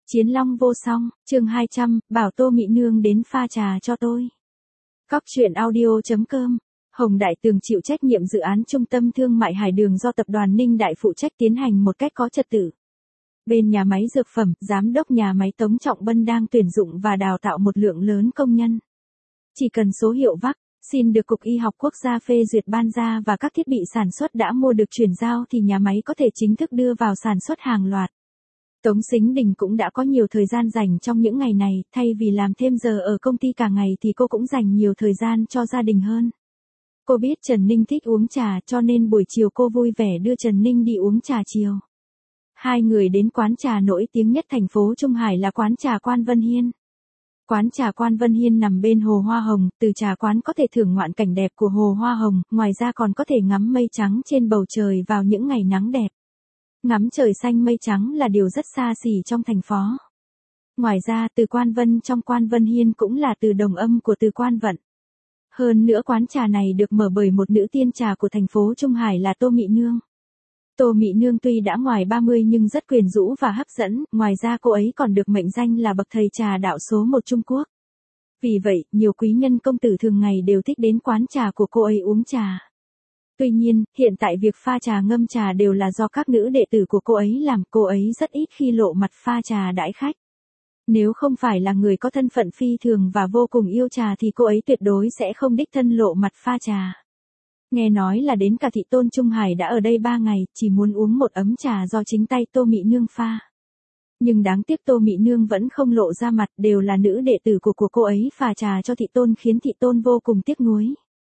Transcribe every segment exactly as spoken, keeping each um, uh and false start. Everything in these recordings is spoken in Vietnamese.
Chiến long vô song, chương hai trăm, bảo Tô Mị Nương đến pha trà cho tôi. Cóc truyện audio chấm com. Hồng Đại Tường chịu trách nhiệm dự án trung tâm thương mại Hải Đường do tập đoàn Ninh Đại phụ trách tiến hành một cách có trật tự. Bên nhà máy dược phẩm, giám đốc nhà máy Tống Trọng Bân đang tuyển dụng và đào tạo một lượng lớn công nhân. Chỉ cần số hiệu vắc xin được Cục Y học Quốc gia phê duyệt ban ra và các thiết bị sản xuất đã mua được chuyển giao thì nhà máy có thể chính thức đưa vào sản xuất hàng loạt. Tống Sính Đình cũng đã có nhiều thời gian dành trong những ngày này, thay vì làm thêm giờ ở công ty cả ngày thì cô cũng dành nhiều thời gian cho gia đình hơn. Cô biết Trần Ninh thích uống trà cho nên buổi chiều cô vui vẻ đưa Trần Ninh đi uống trà chiều. Hai người đến quán trà nổi tiếng nhất thành phố Trung Hải là quán trà Quan Vân Hiên. Quán trà Quan Vân Hiên nằm bên hồ Hoa Hồng, từ trà quán có thể thưởng ngoạn cảnh đẹp của hồ Hoa Hồng, ngoài ra còn có thể ngắm mây trắng trên bầu trời vào những ngày nắng đẹp. Ngắm trời xanh mây trắng là điều rất xa xỉ trong thành phố. Ngoài ra từ Quan Vân trong Quan Vân Hiên cũng là từ đồng âm của từ Quan Vận. Hơn nữa quán trà này được mở bởi một nữ tiên trà của thành phố Trung Hải là Tô Mị Nương. Tô Mị Nương tuy đã ngoài ba mươi nhưng rất quyến rũ và hấp dẫn, ngoài ra cô ấy còn được mệnh danh là bậc thầy trà đạo số một Trung Quốc. Vì vậy, nhiều quý nhân công tử thường ngày đều thích đến quán trà của cô ấy uống trà. Tuy nhiên, hiện tại việc pha trà ngâm trà đều là do các nữ đệ tử của cô ấy làm, cô ấy rất ít khi lộ mặt pha trà đãi khách. Nếu không phải là người có thân phận phi thường và vô cùng yêu trà thì cô ấy tuyệt đối sẽ không đích thân lộ mặt pha trà. Nghe nói là đến cả thị tôn Trung Hải đã ở đây ba ngày, chỉ muốn uống một ấm trà do chính tay Tô Mị Nương pha. Nhưng đáng tiếc Tô Mị Nương vẫn không lộ ra mặt, đều là nữ đệ tử của, của cô ấy pha trà cho thị tôn khiến thị tôn vô cùng tiếc nuối.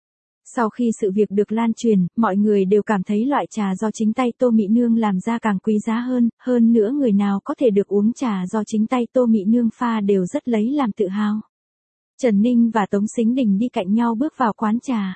Sau khi sự việc được lan truyền, mọi người đều cảm thấy loại trà do chính tay Tô Mị Nương làm ra càng quý giá hơn, hơn nữa người nào có thể được uống trà do chính tay Tô Mị Nương pha đều rất lấy làm tự hào. Trần Ninh và Tống Sính Đình đi cạnh nhau bước vào quán trà.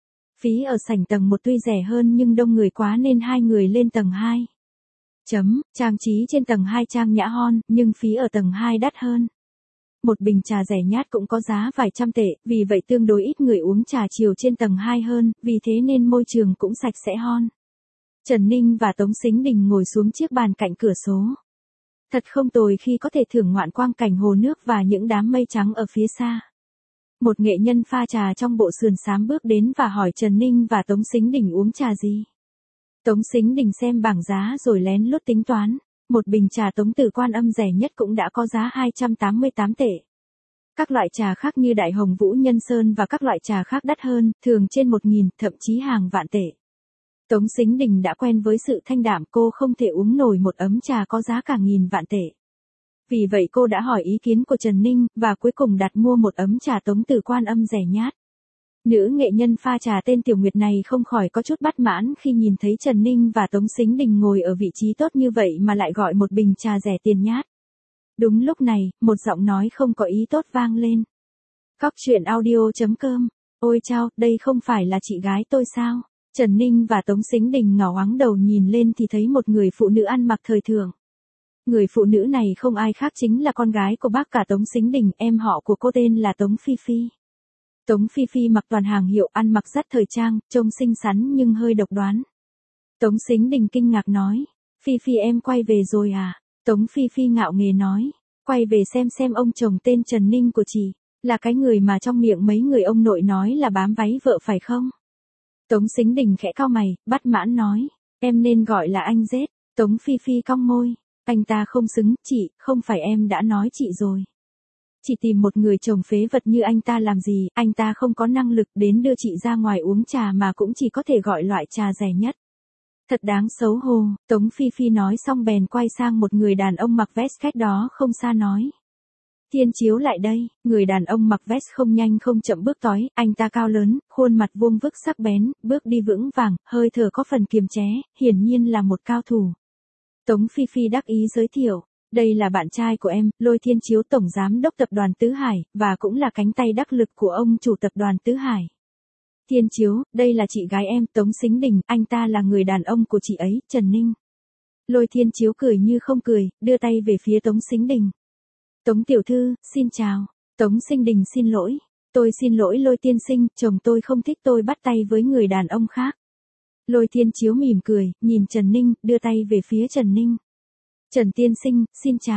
Phí ở sảnh tầng một tuy rẻ hơn nhưng đông người quá nên hai người lên tầng hai. Chấm, trang trí trên tầng hai trang nhã hon, nhưng phí ở tầng hai đắt hơn. Một bình trà rẻ nhát cũng có giá vài trăm tệ, vì vậy tương đối ít người uống trà chiều trên tầng hai hơn, vì thế nên môi trường cũng sạch sẽ hon. Trần Ninh và Tống Sính Đình ngồi xuống chiếc bàn cạnh cửa sổ. Thật không tồi khi có thể thưởng ngoạn quang cảnh hồ nước và những đám mây trắng ở phía xa. Một nghệ nhân pha trà trong bộ sườn xám bước đến và hỏi Trần Ninh và Tống Sính Đình uống trà gì. Tống Sính Đình xem bảng giá rồi lén lút tính toán. Một bình trà Tống Từ Quan Âm rẻ nhất cũng đã có giá hai trăm tám mươi tám tệ. Các loại trà khác như Đại Hồng Vũ Nhân Sơn và các loại trà khác đắt hơn, thường trên một nghìn, thậm chí hàng vạn tệ. Tống Sính Đình đã quen với sự thanh đạm, cô không thể uống nổi một ấm trà có giá cả nghìn vạn tệ. Vì vậy cô đã hỏi ý kiến của Trần Ninh, và cuối cùng đặt mua một ấm trà Tống Từ Quan Âm rẻ nhát. Nữ nghệ nhân pha trà tên Tiểu Nguyệt này không khỏi có chút bất mãn khi nhìn thấy Trần Ninh và Tống Sính Đình ngồi ở vị trí tốt như vậy mà lại gọi một bình trà rẻ tiền nhát. Đúng lúc này, một giọng nói không có ý tốt vang lên. Cóc truyện audio chấm com. Ôi chao, đây không phải là chị gái tôi sao? Trần Ninh và Tống Sính Đình ngẩng ngoáng đầu nhìn lên thì thấy một người phụ nữ ăn mặc thời thượng. Người phụ nữ này không ai khác chính là con gái của bác cả Tống Sính Đình, em họ của cô tên là Tống Phi Phi. Tống Phi Phi mặc toàn hàng hiệu, ăn mặc rất thời trang, trông xinh xắn nhưng hơi độc đoán. Tống Sính Đình kinh ngạc nói, Phi Phi em quay về rồi à? Tống Phi Phi ngạo nghễ nói, quay về xem xem ông chồng tên Trần Ninh của chị, là cái người mà trong miệng mấy người ông nội nói là bám váy vợ phải không? Tống Sính Đình khẽ cau mày, bất mãn nói, em nên gọi là anh rết. Tống Phi Phi cong môi, anh ta không xứng, chị, không phải em đã nói chị rồi. Chị tìm một người chồng phế vật như anh ta làm gì, anh ta không có năng lực đến đưa chị ra ngoài uống trà mà cũng chỉ có thể gọi loại trà rẻ nhất. Thật đáng xấu hổ. Tống Phi Phi nói xong bèn quay sang một người đàn ông mặc vest cách đó không xa nói. Thiên Chiếu lại đây. Người đàn ông mặc vest không nhanh không chậm bước tới, anh ta cao lớn, khuôn mặt vuông vức sắc bén, bước đi vững vàng, hơi thở có phần kiềm chế, hiển nhiên là một cao thủ. Tống Phi Phi đắc ý giới thiệu. Đây là bạn trai của em, Lôi Thiên Chiếu tổng giám đốc tập đoàn Tứ Hải, và cũng là cánh tay đắc lực của ông chủ tập đoàn Tứ Hải. Thiên Chiếu, đây là chị gái em, Tống Sính Đình, anh ta là người đàn ông của chị ấy, Trần Ninh. Lôi Thiên Chiếu cười như không cười, đưa tay về phía Tống Sính Đình. Tống tiểu thư, xin chào. Tống Sính Đình xin lỗi. Tôi xin lỗi Lôi tiên sinh, chồng tôi không thích tôi bắt tay với người đàn ông khác. Lôi Thiên Chiếu mỉm cười, nhìn Trần Ninh, đưa tay về phía Trần Ninh. Trần tiên sinh, xin chào.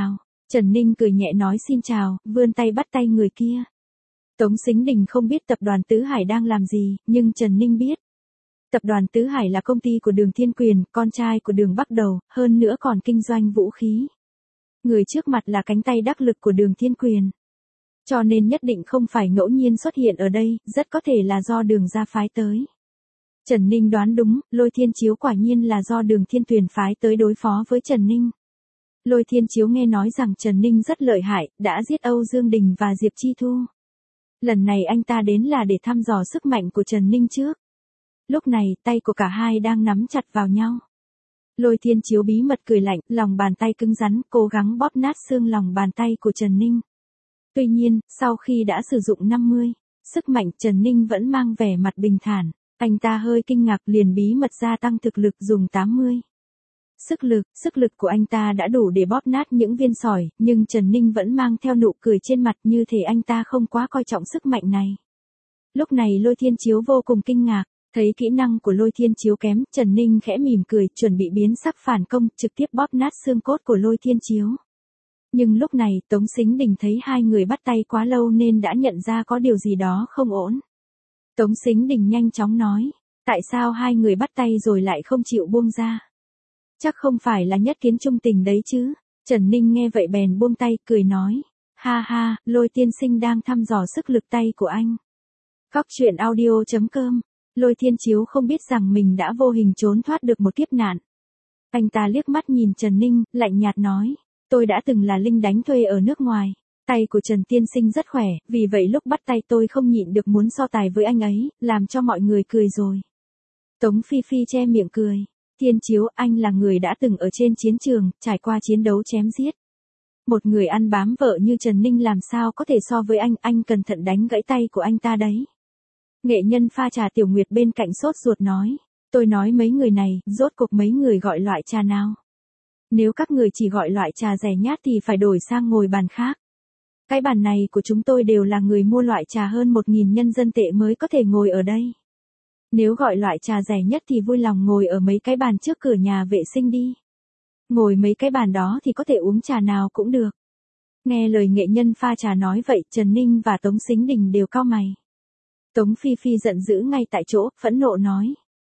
Trần Ninh cười nhẹ nói xin chào, vươn tay bắt tay người kia. Tống Sính Đình không biết tập đoàn Tứ Hải đang làm gì, nhưng Trần Ninh biết. Tập đoàn Tứ Hải là công ty của Đường Thiên Quyền, con trai của Đường Bắc Đầu, hơn nữa còn kinh doanh vũ khí. Người trước mặt là cánh tay đắc lực của Đường Thiên Quyền. Cho nên nhất định không phải ngẫu nhiên xuất hiện ở đây, rất có thể là do Đường gia phái tới. Trần Ninh đoán đúng, Lôi Thiên Chiếu quả nhiên là do Đường Thiên Tuyền phái tới đối phó với Trần Ninh. Lôi Thiên Chiếu nghe nói rằng Trần Ninh rất lợi hại, đã giết Âu Dương Đình và Diệp Chi Thu. Lần này anh ta đến là để thăm dò sức mạnh của Trần Ninh trước. Lúc này, tay của cả hai đang nắm chặt vào nhau. Lôi Thiên Chiếu bí mật cười lạnh, lòng bàn tay cứng rắn, cố gắng bóp nát xương lòng bàn tay của Trần Ninh. Tuy nhiên, sau khi đã sử dụng năm mươi, sức mạnh Trần Ninh vẫn mang vẻ mặt bình thản. Anh ta hơi kinh ngạc liền bí mật gia tăng thực lực dùng tám mươi. Sức lực, sức lực của anh ta đã đủ để bóp nát những viên sỏi, nhưng Trần Ninh vẫn mang theo nụ cười trên mặt như thể anh ta không quá coi trọng sức mạnh này. Lúc này Lôi Thiên Chiếu vô cùng kinh ngạc, thấy kỹ năng của Lôi Thiên Chiếu kém, Trần Ninh khẽ mỉm cười, chuẩn bị biến sắc phản công, trực tiếp bóp nát xương cốt của Lôi Thiên Chiếu. Nhưng lúc này, Tống Sính Đình thấy hai người bắt tay quá lâu nên đã nhận ra có điều gì đó không ổn. Tống Sính Đình nhanh chóng nói, tại sao hai người bắt tay rồi lại không chịu buông ra? Chắc không phải là nhất kiến trung tình đấy chứ. Trần Ninh nghe vậy bèn buông tay, cười nói, ha ha, Lôi tiên sinh đang thăm dò sức lực tay của anh. Cóc truyện audio chấm com. Lôi Thiên Chiếu không biết rằng mình đã vô hình trốn thoát được một kiếp nạn. Anh ta liếc mắt nhìn Trần Ninh, lạnh nhạt nói, tôi đã từng là lính đánh thuê ở nước ngoài. Tay của Trần tiên sinh rất khỏe, vì vậy lúc bắt tay tôi không nhịn được muốn so tài với anh ấy, làm cho mọi người cười rồi. Tống Phi Phi che miệng cười. Thiên Chiếu, anh là người đã từng ở trên chiến trường, trải qua chiến đấu chém giết. Một người ăn bám vợ như Trần Ninh làm sao có thể so với anh, anh cẩn thận đánh gãy tay của anh ta đấy. Nghệ nhân pha trà Tiểu Nguyệt bên cạnh sốt ruột nói, tôi nói mấy người này, rốt cuộc mấy người gọi loại trà nào? Nếu các người chỉ gọi loại trà rẻ nhát thì phải đổi sang ngồi bàn khác. Cái bàn này của chúng tôi đều là người mua loại trà hơn một nghìn nhân dân tệ mới có thể ngồi ở đây. Nếu gọi loại trà rẻ nhất thì vui lòng ngồi ở mấy cái bàn trước cửa nhà vệ sinh đi. Ngồi mấy cái bàn đó thì có thể uống trà nào cũng được. Nghe lời nghệ nhân pha trà nói vậy, Trần Ninh và Tống Sính Đình đều cau mày. Tống Phi Phi giận dữ ngay tại chỗ, phẫn nộ nói.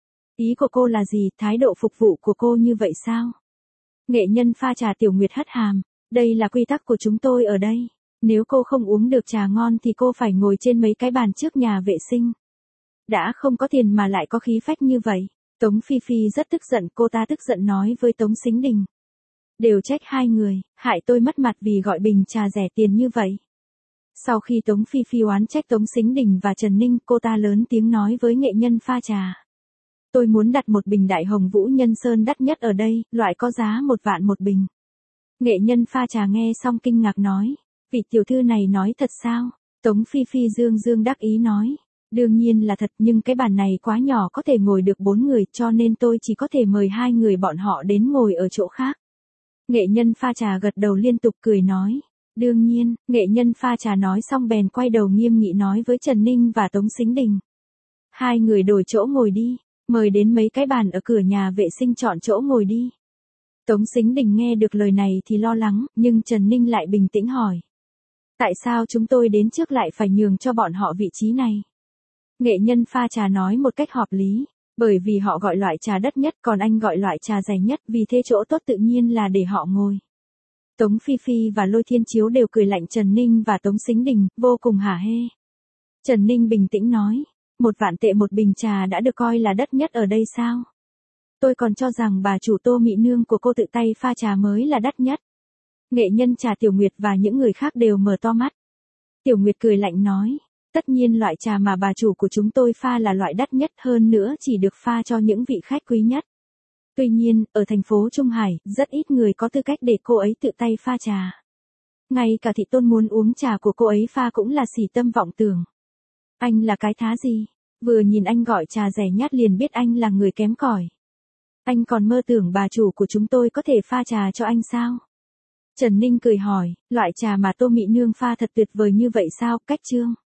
Ý của cô là gì, thái độ phục vụ của cô như vậy sao? Nghệ nhân pha trà Tiểu Nguyệt hất hàm, đây là quy tắc của chúng tôi ở đây. Nếu cô không uống được trà ngon thì cô phải ngồi trên mấy cái bàn trước nhà vệ sinh. Đã không có tiền mà lại có khí phách như vậy. Tống Phi Phi rất tức giận, cô ta tức giận nói với Tống Sính Đình. Đều trách hai người, hại tôi mất mặt vì gọi bình trà rẻ tiền như vậy. Sau khi Tống Phi Phi oán trách Tống Sính Đình và Trần Ninh, cô ta lớn tiếng nói với nghệ nhân pha trà. Tôi muốn đặt một bình Đại Hồng Vũ Nhân Sơn đắt nhất ở đây, loại có giá một vạn một bình. Nghệ nhân pha trà nghe xong kinh ngạc nói. Vị tiểu thư này nói thật sao? Tống Phi Phi dương dương đắc ý nói. Đương nhiên là thật, nhưng cái bàn này quá nhỏ có thể ngồi được bốn người, cho nên tôi chỉ có thể mời hai người bọn họ đến ngồi ở chỗ khác. Nghệ nhân pha trà gật đầu liên tục cười nói. Đương nhiên, nghệ nhân pha trà nói xong bèn quay đầu nghiêm nghị nói với Trần Ninh và Tống Sính Đình. Hai người đổi chỗ ngồi đi, mời đến mấy cái bàn ở cửa nhà vệ sinh chọn chỗ ngồi đi. Tống Sính Đình nghe được lời này thì lo lắng, nhưng Trần Ninh lại bình tĩnh hỏi. Tại sao chúng tôi đến trước lại phải nhường cho bọn họ vị trí này? Nghệ nhân pha trà nói một cách hợp lý, bởi vì họ gọi loại trà đắt nhất còn anh gọi loại trà rẻ nhất, vì thế chỗ tốt tự nhiên là để họ ngồi. Tống Phi Phi và Lôi Thiên Chiếu đều cười lạnh Trần Ninh và Tống Sính Đình, vô cùng hả hê. Trần Ninh bình tĩnh nói, một vạn tệ một bình trà đã được coi là đắt nhất ở đây sao? Tôi còn cho rằng bà chủ Tô Mị Nương của cô tự tay pha trà mới là đắt nhất. Nghệ nhân trà Tiểu Nguyệt và những người khác đều mở to mắt. Tiểu Nguyệt cười lạnh nói, tất nhiên loại trà mà bà chủ của chúng tôi pha là loại đắt nhất, hơn nữa chỉ được pha cho những vị khách quý nhất. Tuy nhiên, ở thành phố Trung Hải, rất ít người có tư cách để cô ấy tự tay pha trà. Ngay cả thị tôn muốn uống trà của cô ấy pha cũng là xỉ tâm vọng tưởng. Anh là cái thá gì? Vừa nhìn anh gọi trà rẻ nhát liền biết anh là người kém cỏi. Anh còn mơ tưởng bà chủ của chúng tôi có thể pha trà cho anh sao? Trần Ninh cười hỏi, loại trà mà Tô Mị Nương pha thật tuyệt vời như vậy sao? Cách chương.